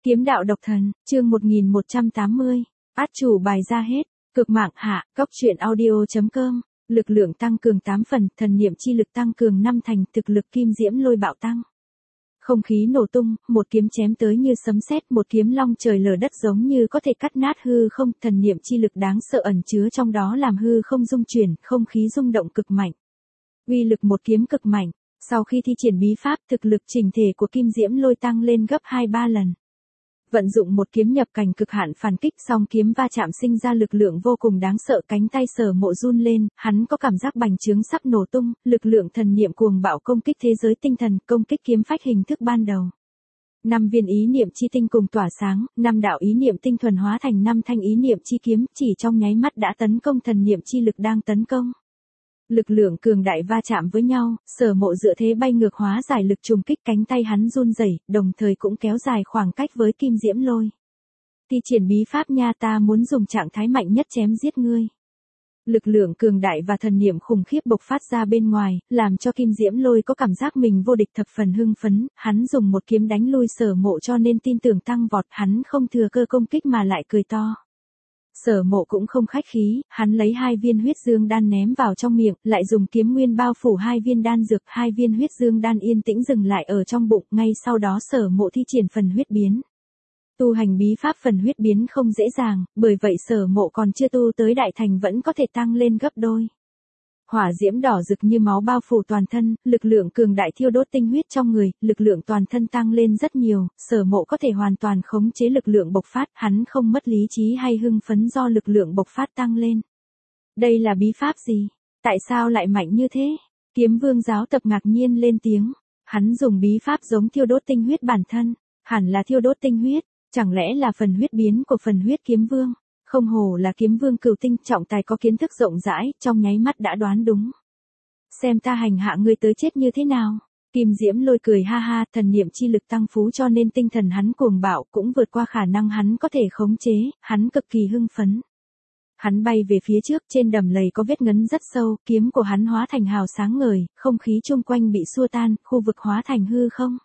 Kiếm đạo độc thần, chương 1180. Át chủ bài ra hết. Cực mạng hạ, cốc truyện audio.com. Lực lượng tăng cường 8 phần, thần niệm chi lực tăng cường 5 thành, thực lực kim diễm lôi bạo tăng. Không khí nổ tung, một kiếm chém tới như sấm sét, một kiếm long trời lở đất giống như có thể cắt nát hư không, thần niệm chi lực đáng sợ ẩn chứa trong đó làm hư không rung chuyển, không khí rung động cực mạnh. Uy lực một kiếm cực mạnh, sau khi thi triển bí pháp, thực lực chỉnh thể của kim diễm lôi tăng lên gấp 2-3 lần. Vận dụng một kiếm nhập cảnh cực hạn phản kích, song kiếm va chạm sinh ra lực lượng vô cùng đáng sợ, cánh tay Sở Mộ run lên, hắn có cảm giác bành trướng sắp nổ tung, lực lượng thần niệm cuồng bạo công kích thế giới tinh thần, công kích kiếm phách hình thức ban đầu. 5 viên ý niệm chi tinh cùng tỏa sáng, 5 đạo ý niệm tinh thuần hóa thành 5 thanh ý niệm chi kiếm, chỉ trong nháy mắt đã tấn công thần niệm chi lực đang tấn công. Lực lượng cường đại va chạm với nhau, Sở Mộ dựa thế bay ngược hóa giải lực trùng kích, cánh tay hắn run rẩy, đồng thời cũng kéo dài khoảng cách với kim diễm lôi. Thi triển bí pháp nha, ta muốn dùng trạng thái mạnh nhất chém giết ngươi. Lực lượng cường đại và thần niệm khủng khiếp bộc phát ra bên ngoài, làm cho kim diễm lôi có cảm giác mình vô địch, thập phần hưng phấn, hắn dùng một kiếm đánh lui Sở Mộ cho nên tin tưởng tăng vọt, hắn không thừa cơ công kích mà lại cười to. Sở Mộ cũng không khách khí, hắn lấy 2 viên huyết dương đan ném vào trong miệng, lại dùng kiếm nguyên bao phủ 2 viên đan dược, 2 viên huyết dương đan yên tĩnh dừng lại ở trong bụng, ngay sau đó Sở Mộ thi triển phần huyết biến. Tu hành bí pháp phần huyết biến không dễ dàng, bởi vậy Sở Mộ còn chưa tu tới đại thành vẫn có thể tăng lên gấp đôi. Hỏa diễm đỏ rực như máu bao phủ toàn thân, lực lượng cường đại thiêu đốt tinh huyết trong người, lực lượng toàn thân tăng lên rất nhiều, Sở Mộ có thể hoàn toàn khống chế lực lượng bộc phát, hắn không mất lý trí hay hưng phấn do lực lượng bộc phát tăng lên. Đây là bí pháp gì? Tại sao lại mạnh như thế? Kiếm Vương giáo tập ngạc nhiên lên tiếng, hắn dùng bí pháp giống thiêu đốt tinh huyết bản thân, hẳn là thiêu đốt tinh huyết, chẳng lẽ là phần huyết biến của phần huyết kiếm vương? Không hổ là kiếm vương cửu tinh, trọng tài có kiến thức rộng rãi, trong nháy mắt đã đoán đúng. Xem ta hành hạ ngươi tới chết như thế nào. Kim diễm lôi cười ha ha, thần niệm chi lực tăng phú cho nên tinh thần hắn cuồng bạo, cũng vượt qua khả năng hắn có thể khống chế, hắn cực kỳ hưng phấn. Hắn bay về phía trước, trên đầm lầy có vết ngấn rất sâu, kiếm của hắn hóa thành hào sáng ngời, không khí chung quanh bị xua tan, khu vực hóa thành hư không.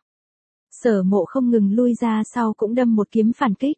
Sở Mộ không ngừng lui ra sau cũng đâm một kiếm phản kích.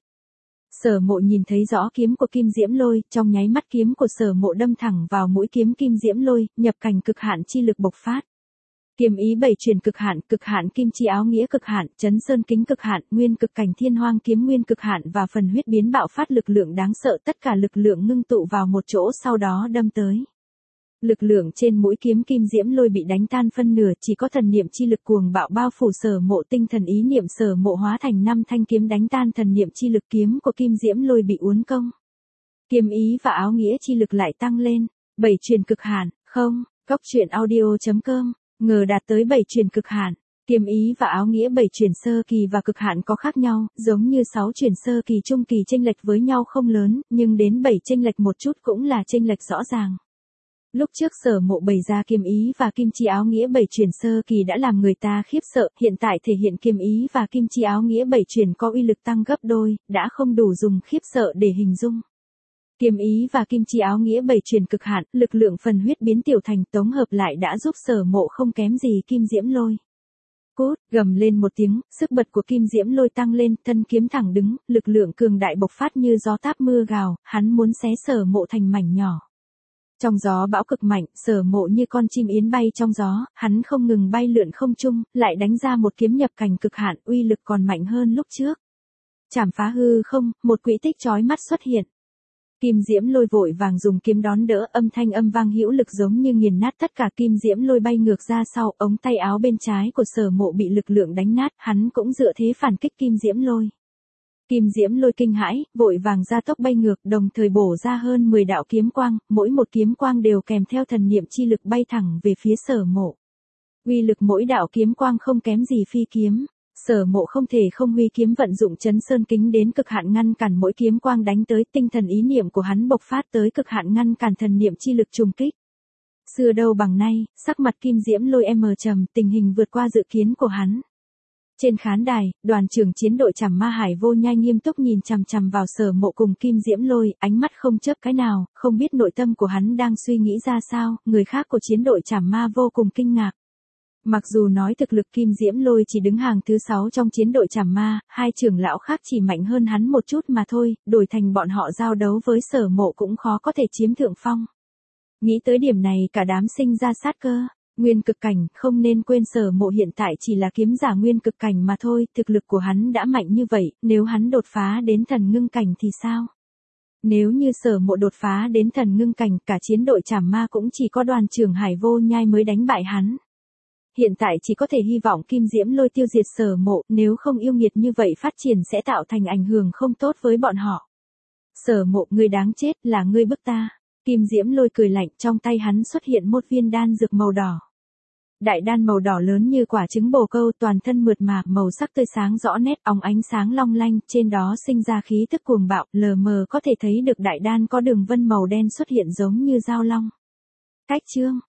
Sở Mộ nhìn thấy rõ kiếm của kim diễm lôi, trong nháy mắt kiếm của Sở Mộ đâm thẳng vào mũi kiếm kim diễm lôi, nhập cảnh cực hạn chi lực bộc phát. Kiếm ý bảy truyền cực hạn kim chi áo nghĩa cực hạn, chấn sơn kính cực hạn, nguyên cực cảnh thiên hoang kiếm nguyên cực hạn và phần huyết biến bạo phát lực lượng đáng sợ, tất cả lực lượng ngưng tụ vào một chỗ sau đó đâm tới. Lực lượng trên mũi kiếm kim diễm lôi bị đánh tan phân nửa, chỉ có thần niệm chi lực cuồng bạo bao phủ Sở Mộ, tinh thần ý niệm Sở Mộ hóa thành 5 thanh kiếm đánh tan thần niệm chi lực, kiếm của kim diễm lôi bị uốn cong. Kiếm ý và áo nghĩa chi lực lại tăng lên, 7 truyền cực hạn, không, cốc truyện audio.com, ngờ đạt tới 7 truyền cực hạn. Kiếm ý và áo nghĩa 7 truyền sơ kỳ và cực hạn có khác nhau, giống như 6 truyền sơ kỳ trung kỳ chênh lệch với nhau không lớn, nhưng đến 7 chênh lệch một chút cũng là chênh lệch rõ ràng. Lúc trước Sở Mộ bày ra kiếm ý và kim chi áo nghĩa 7 truyền sơ kỳ đã làm người ta khiếp sợ, hiện tại thể hiện kiếm ý và kim chi áo nghĩa 7 truyền có uy lực tăng gấp đôi, đã không đủ dùng khiếp sợ để hình dung. Kiếm ý và kim chi áo nghĩa 7 truyền cực hạn, lực lượng phần huyết biến tiểu thành tổng hợp lại đã giúp Sở Mộ không kém gì kim diễm lôi. Cút, gầm lên một tiếng, sức bật của kim diễm lôi tăng lên, thân kiếm thẳng đứng, lực lượng cường đại bộc phát như gió táp mưa gào, hắn muốn xé Sở Mộ thành mảnh nhỏ. Trong gió bão cực mạnh, Sở Mộ như con chim yến bay trong gió, hắn không ngừng bay lượn không trung, lại đánh ra một kiếm nhập cảnh cực hạn, uy lực còn mạnh hơn lúc trước. Chảm phá hư không, một quỹ tích chói mắt xuất hiện. Kim diễm lôi vội vàng dùng kiếm đón đỡ, âm thanh âm vang hữu lực giống như nghiền nát tất cả, kim diễm lôi bay ngược ra sau, ống tay áo bên trái của Sở Mộ bị lực lượng đánh nát, hắn cũng dựa thế phản kích kim diễm lôi. Kim diễm lôi kinh hãi, vội vàng ra tốc bay ngược, đồng thời bổ ra hơn 10 đạo kiếm quang, mỗi một kiếm quang đều kèm theo thần niệm chi lực bay thẳng về phía Sở Mộ. Uy lực mỗi đạo kiếm quang không kém gì phi kiếm. Sở Mộ không thể không huy kiếm vận dụng chấn sơn kính đến cực hạn ngăn cản mỗi kiếm quang đánh tới, tinh thần ý niệm của hắn bộc phát tới cực hạn ngăn cản thần niệm chi lực trùng kích. Xưa đâu bằng nay, sắc mặt kim diễm lôi trầm, tình hình vượt qua dự kiến của hắn. Trên khán đài, đoàn trưởng chiến đội Trảm Ma Hải Vô Nhai nghiêm túc nhìn chằm chằm vào Sở Mộ cùng kim diễm lôi, ánh mắt không chớp cái nào, không biết nội tâm của hắn đang suy nghĩ ra sao, người khác của chiến đội Trảm Ma vô cùng kinh ngạc. Mặc dù nói thực lực Kim Diễm Lôi chỉ đứng hàng thứ 6 trong chiến đội Trảm Ma, hai trưởng lão khác chỉ mạnh hơn hắn một chút mà thôi, đổi thành bọn họ giao đấu với Sở Mộ cũng khó có thể chiếm thượng phong. Nghĩ tới điểm này cả đám sinh ra sát cơ. Nguyên cực cảnh, không nên quên Sở Mộ hiện tại chỉ là kiếm giả nguyên cực cảnh mà thôi, thực lực của hắn đã mạnh như vậy, nếu hắn đột phá đến thần ngưng cảnh thì sao? Nếu như Sở Mộ đột phá đến thần ngưng cảnh, cả chiến đội Trảm Ma cũng chỉ có đoàn trưởng Hải Vô Nhai mới đánh bại hắn. Hiện tại chỉ có thể hy vọng Kim Diễm Lôi tiêu diệt Sở Mộ, nếu không yêu nghiệt như vậy phát triển sẽ tạo thành ảnh hưởng không tốt với bọn họ. Sở Mộ, ngươi đáng chết, là ngươi bức ta. Kim Diễm Lôi cười lạnh, trong tay hắn xuất hiện một viên đan dược màu đỏ. Đại đan màu đỏ lớn như quả trứng bồ câu, toàn thân mượt mà, màu sắc tươi sáng rõ nét, óng ánh sáng long lanh, trên đó sinh ra khí tức cuồng bạo, lờ mờ có thể thấy được đại đan có đường vân màu đen xuất hiện giống như dao long. Cách chương